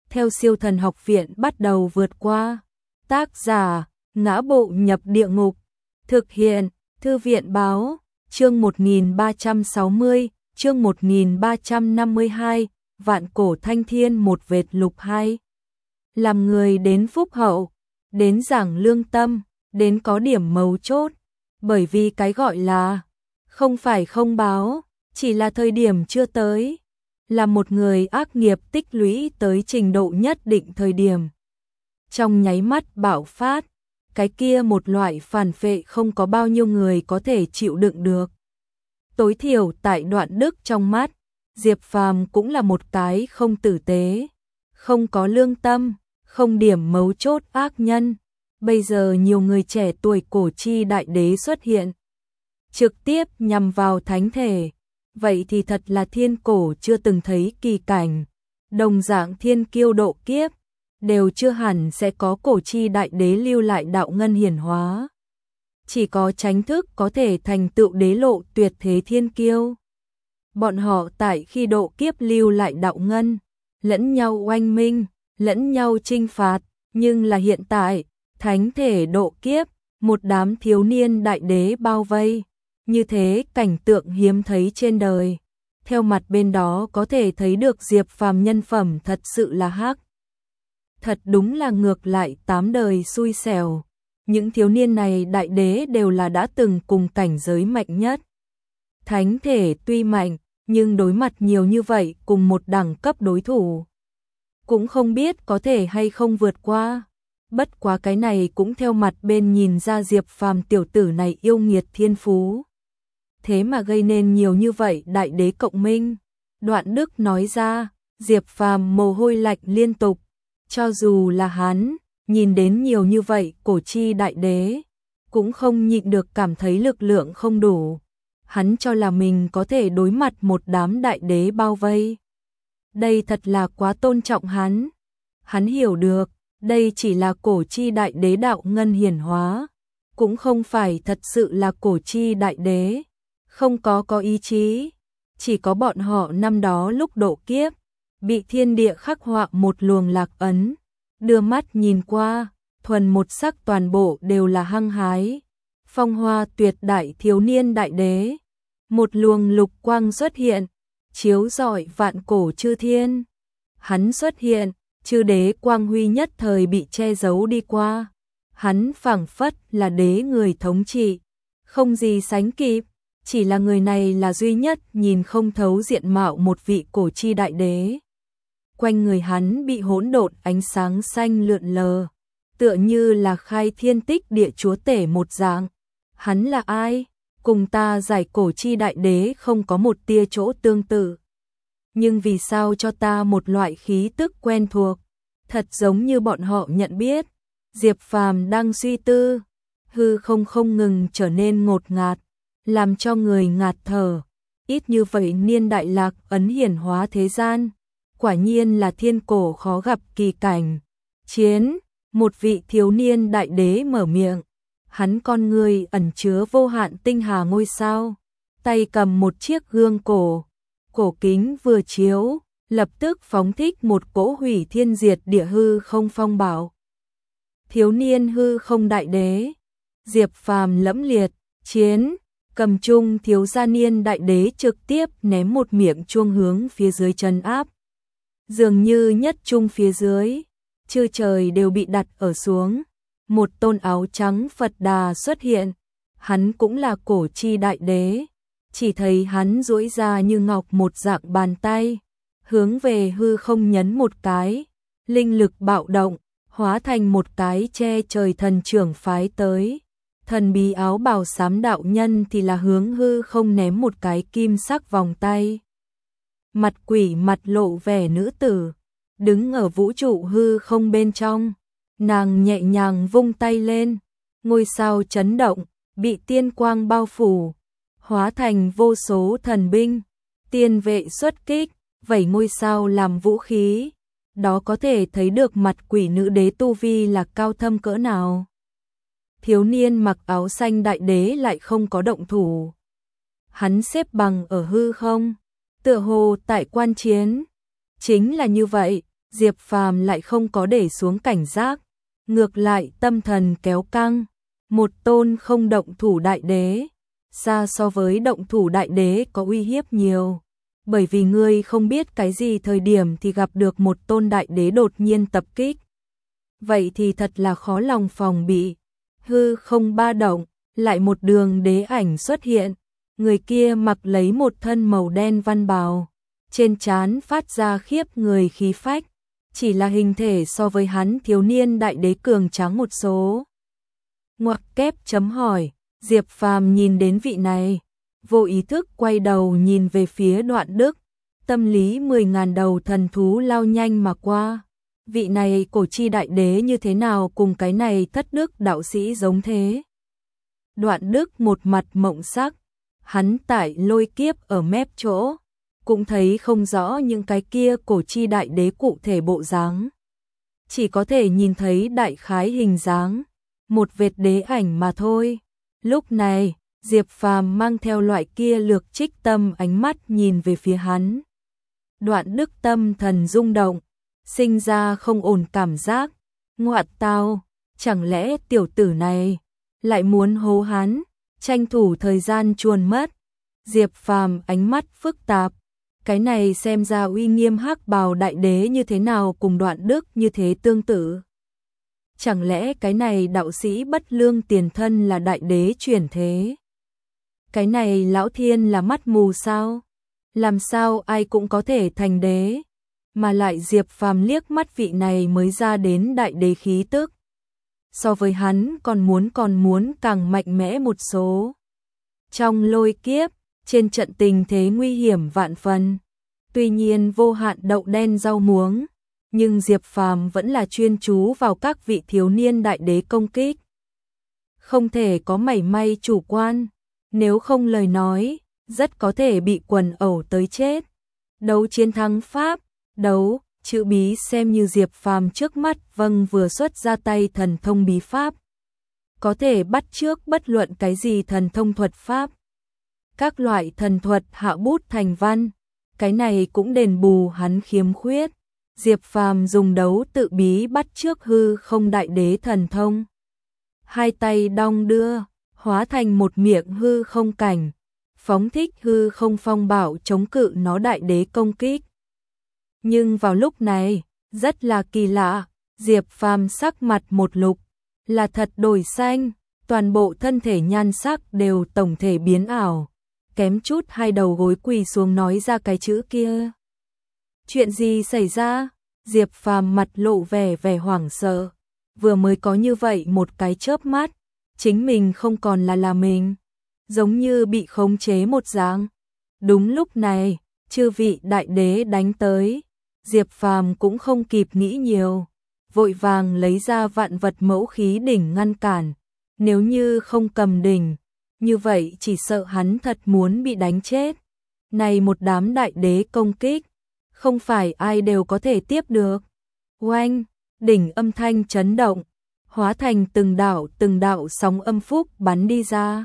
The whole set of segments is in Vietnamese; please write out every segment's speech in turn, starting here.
theo Siêu Thần Học Viện bắt đầu vượt qua. Tác giả: Ngã Bộ Nhập Địa Ngục. Thực hiện: Thư viện báo. Chương 1360, chương 1352, Vạn Cổ Thanh Thiên một vệt lục 2. Làm người đến phúc hậu, đến giảng lương tâm, đến có điểm mấu chốt, bởi vì cái gọi là không phải không báo, chỉ là thời điểm chưa tới. Là một người ác nghiệp tích lũy tới trình độ nhất định thời điểm, trong nháy mắt bạo phát, cái kia một loại phản phệ không có bao nhiêu người có thể chịu đựng được. Tối thiểu tại Đoạn Đức trong mắt, Diệp Phàm cũng là một cái không tử tế, không có lương tâm, không điểm mấu chốt ác nhân. Bây giờ nhiều người trẻ tuổi cổ chi đại đế xuất hiện, trực tiếp nhằm vào thánh thể, vậy thì thật là thiên cổ chưa từng thấy kỳ cảnh. Đồng dạng thiên kiêu độ kiếp, đều chưa hẳn sẽ có cổ chi đại đế lưu lại đạo ngân hiển hóa. Chỉ có chánh thức có thể thành tựu đế lộ tuyệt thế thiên kiêu. Bọn họ tại khi độ kiếp lưu lại đạo ngân, lẫn nhau oanh minh, lẫn nhau chinh phạt, nhưng là hiện tại, thánh thể độ kiếp, một đám thiếu niên đại đế bao vây, như thế cảnh tượng hiếm thấy trên đời. Theo mặt bên đó có thể thấy được Diệp Phàm nhân phẩm thật sự là hắc. Thật đúng là ngược lại 8 đời xui xẻo. Những thiếu niên này đại đế đều là đã từng cùng cảnh giới mạnh nhất. Thánh thể tuy mạnh, nhưng đối mặt nhiều như vậy cùng một đẳng cấp đối thủ, cũng không biết có thể hay không vượt qua. Bất quá cái này cũng theo mặt bên nhìn ra Diệp Phàm tiểu tử này yêu nghiệt thiên phú. Thế mà gây nên nhiều như vậy đại đế cộng minh. Đoạn Đức nói ra, Diệp Phàm mồ hôi lạnh liên tục. Cho dù là hắn, nhìn đến nhiều như vậy cổ chi đại đế, cũng không nhịn được cảm thấy lực lượng không đủ. Hắn cho là mình có thể đối mặt một đám đại đế bao vây. Đây thật là quá tôn trọng hắn. Hắn hiểu được, đây chỉ là cổ chi đại đế đạo ngân hiển hóa, cũng không phải thật sự là cổ chi đại đế, không có ý chí, chỉ có bọn họ năm đó lúc độ kiếp, bị thiên địa khắc họa một luồng lạc ấn, đưa mắt nhìn qua, thuần một sắc toàn bộ đều là hăng hái, phong hoa tuyệt đại thiếu niên đại đế. Một luồng lục quang xuất hiện, chiếu rọi vạn cổ chư thiên. Hắn xuất hiện, chư đế quang huy nhất thời bị che giấu đi qua. Hắn phảng phất là đế người thống trị, không gì sánh kịp, chỉ là người này là duy nhất nhìn không thấu diện mạo một vị cổ chi đại đế. Quanh người hắn bị hỗn độn ánh sáng xanh lượn lờ, tựa như là khai thiên tích địa chúa tể một dạng. Hắn là ai? Cùng ta giải cổ chi đại đế không có một tia chỗ tương tự. Nhưng vì sao cho ta một loại khí tức quen thuộc, thật giống như bọn họ nhận biết. Diệp Phàm đang suy tư, hư không ngừng trở nên ngột ngạt, làm cho người ngạt thở. Ít như vậy niên đại lạc ấn hiển hóa thế gian, quả nhiên là thiên cổ khó gặp kỳ cảnh. Chiến, một vị thiếu niên đại đế mở miệng. Hắn con người ẩn chứa vô hạn tinh hà ngôi sao, tay cầm một chiếc gương cổ, cổ kính vừa chiếu, lập tức phóng thích một cỗ hủy thiên diệt địa hư không phong bảo. Thiếu niên hư không đại đế, Diệp Phàm lẫm liệt, chiến, cầm chung thiếu gia niên đại đế trực tiếp ném một miệng chuông hướng phía dưới trấn áp. Dường như nhất trung phía dưới, chư trời đều bị đặt ở xuống. Một tôn áo trắng Phật Đà xuất hiện, hắn cũng là cổ chi đại đế, chỉ thấy hắn duỗi ra như ngọc một dạng bàn tay, hướng về hư không nhấn một cái, linh lực bạo động, hóa thành một cái che trời thần trưởng phái tới. Thần bí áo bào xám đạo nhân thì là hướng hư không ném một cái kim sắc vòng tay. Mặt quỷ mặt lộ vẻ nữ tử, đứng ở vũ trụ hư không bên trong. Nàng nhẹ nhàng vung tay lên, ngôi sao chấn động, bị tiên quang bao phủ, hóa thành vô số thần binh, tiên vệ xuất kích, vẩy ngôi sao làm vũ khí. Đó có thể thấy được mặt quỷ nữ đế tu vi là cao thâm cỡ nào. Thiếu niên mặc áo xanh đại đế lại không có động thủ. Hắn xếp bằng ở hư không, tựa hồ tại quan chiến. Chính là như vậy, Diệp Phàm lại không có để xuống cảnh giác, ngược lại tâm thần kéo căng, một tôn không động thủ đại đế, xa so với động thủ đại đế có uy hiếp nhiều, bởi vì ngươi không biết cái gì thời điểm thì gặp được một tôn đại đế đột nhiên tập kích. Vậy thì thật là khó lòng phòng bị. Hư không ba động, lại một đường đế ảnh xuất hiện, người kia mặc lấy một thân màu đen văn bào, trên trán phát ra khiếp người khí phách, chỉ là hình thể so với hắn thiếu niên đại đế cường tráng một số. Ngoặc kép chấm hỏi, Diệp Phàm nhìn đến vị này, vô ý thức quay đầu nhìn về phía Đoạn Đức, tâm lý 10.000 đầu thần thú lao nhanh mà qua. Vị này cổ chi đại đế như thế nào cùng cái này thất đức đạo sĩ giống thế? Đoạn Đức một mặt mộng sắc, hắn tại lôi kiếp ở mép chỗ, cũng thấy không rõ những cái kia cổ chi đại đế cụ thể bộ dáng. Chỉ có thể nhìn thấy đại khái hình dáng, một vệt đế ảnh mà thôi. Lúc này, Diệp Phàm mang theo loại kia lược trích tâm ánh mắt nhìn về phía hắn. Đoạn Đức tâm thần rung động, sinh ra không ổn cảm giác, ngoại tao, chẳng lẽ tiểu tử này lại muốn hố hắn, tranh thủ thời gian chuồn mất. Diệp Phàm ánh mắt phức tạp, cái này xem ra uy nghiêm hắc bào đại đế như thế nào cùng Đoạn Đức như thế tương tự. Chẳng lẽ cái này đạo sĩ bất lương tiền thân là đại đế chuyển thế? Cái này lão thiên là mắt mù sao? Làm sao ai cũng có thể thành đế? Mà lại Diệp Phàm liếc mắt vị này mới ra đến đại đế khí tức. So với hắn còn muốn càng mạnh mẽ một số. Trong lôi kiếp, trên trận tình thế nguy hiểm vạn phần, tuy nhiên vô hạn đậu đen rau muống, nhưng Diệp Phàm vẫn là chuyên chú vào các vị thiếu niên đại đế công kích. Không thể có mảy may chủ quan, nếu không lời nói, rất có thể bị quần ẩu tới chết. Đấu chiến thắng Pháp, đấu, chữ bí xem như Diệp Phàm trước mắt vừa xuất ra tay thần thông bí pháp. Có thể bắt chước bất luận cái gì thần thông thuật pháp. Các loại thần thuật hạ bút thành văn, cái này cũng đền bù hắn khiếm khuyết. Diệp Phàm dùng đấu tự bí bắt chước hư không đại đế thần thông. Hai tay đong đưa, hóa thành một miệng hư không cảnh, phóng thích hư không phong bảo chống cự nó đại đế công kích. Nhưng vào lúc này, rất là kỳ lạ, Diệp Phàm sắc mặt một lục, là thật đổi xanh, toàn bộ thân thể nhan sắc đều tổng thể biến ảo, kém chút hai đầu gối quỳ xuống nói ra cái chữ kia. Chuyện gì xảy ra? Diệp Phàm mặt lộ vẻ hoảng sợ, vừa mới có như vậy một cái chớp mắt, chính mình không còn là mình, giống như bị khống chế một dạng. Đúng lúc này, chư vị đại đế đánh tới, Diệp Phàm cũng không kịp nghĩ nhiều, vội vàng lấy ra vạn vật mẫu khí đỉnh ngăn cản, nếu như không cầm đỉnh, như vậy chỉ sợ hắn thật muốn bị đánh chết. Này một đám đại đế công kích, không phải ai đều có thể tiếp được. Oanh, đỉnh âm thanh chấn động, hóa thành từng đạo sóng âm phúc bắn đi ra.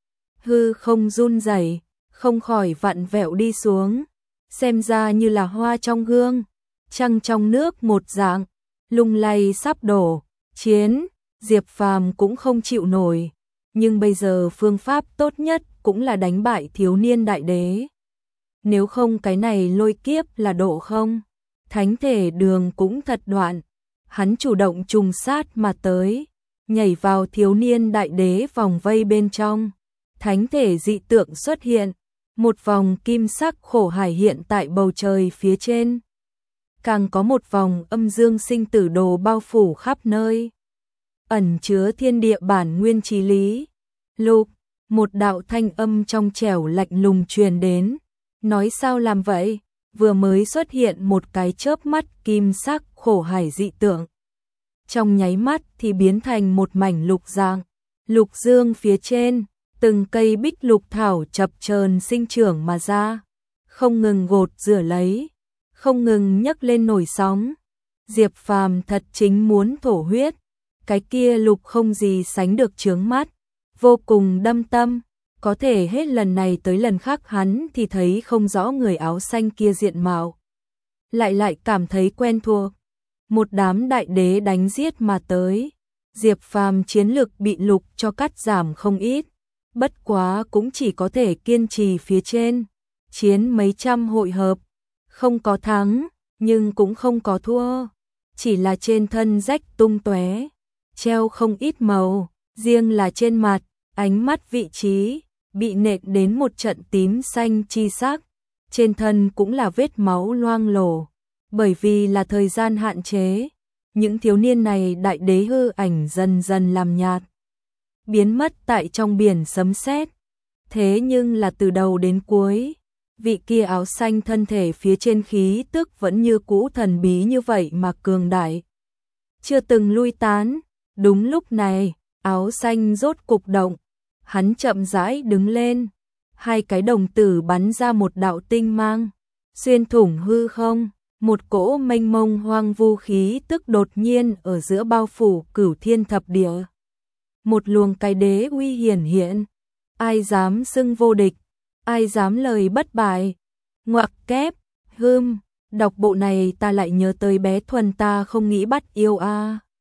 Hư không run rẩy, không khỏi vặn vẹo đi xuống, xem ra như là hoa trong gương, trăng trong nước một dạng, lung lay sắp đổ. Chiến, Diệp Phàm cũng không chịu nổi, nhưng bây giờ phương pháp tốt nhất cũng là đánh bại thiếu niên đại đế. Nếu không cái này lôi kiếp là độ không, thánh thể đường cũng thật đoạn. Hắn chủ động trùng sát mà tới, nhảy vào thiếu niên đại đế vòng vây bên trong. Thánh thể dị tượng xuất hiện, một vòng kim sắc khổ hải hiện tại bầu trời phía trên. Càng có một vòng âm dương sinh tử đồ bao phủ khắp nơi, ẩn chứa thiên địa bản nguyên chí lý. Lục, một đạo thanh âm trong trẻo lạnh lùng truyền đến, nói sao làm vậy? Vừa mới xuất hiện một cái chớp mắt kim sắc khổ hải dị tượng, trong nháy mắt thì biến thành một mảnh lục dạng. Lục dương phía trên, từng cây bích lục thảo chập chờn sinh trưởng mà ra, không ngừng gột rửa lấy, không ngừng nhấc lên nổi sóng. Diệp Phàm thật chính muốn thổ huyết, cái kia lục không gì sánh được chướng mắt, vô cùng đâm tâm, có thể hết lần này tới lần khác hắn thì thấy không rõ người áo xanh kia diện mạo, lại cảm thấy quen thuộc. một đám đại đế đánh giết mà tới. Diệp Phàm chiến lực bị lục cho cắt giảm không ít, bất quá cũng chỉ có thể kiên trì phía trên, chiến mấy trăm hội hợp, không có thắng, nhưng cũng không có thua, chỉ là trên thân rách tung tóe, treo không ít màu, riêng là trên mặt, ánh mắt vị trí, bị nện đến một trận tím xanh chi sắc, trên thân cũng là vết máu loang lổ, bởi vì là thời gian hạn chế, những thiếu niên này đại đế hư ảnh dần dần làm nhạt, biến mất tại trong biển sấm sét. Thế nhưng là từ đầu đến cuối, vị kia áo xanh thân thể phía trên khí tức vẫn như cũ thần bí như vậy mà cường đại, chưa từng lui tán. Đúng lúc này, áo xanh rốt cục động, hắn chậm rãi đứng lên, hai cái đồng tử bắn ra một đạo tinh mang, xuyên thủng hư không, một cỗ mênh mông hoang vu khí tức đột nhiên ở giữa bao phủ cửu thiên thập địa. Một luồng cái đế uy hiển hiện, ai dám xưng vô địch, ai dám lời bất bại. Ngoặc kép, đọc bộ này ta lại nhớ tới bé Thuần ta không nghĩ bắt yêu a.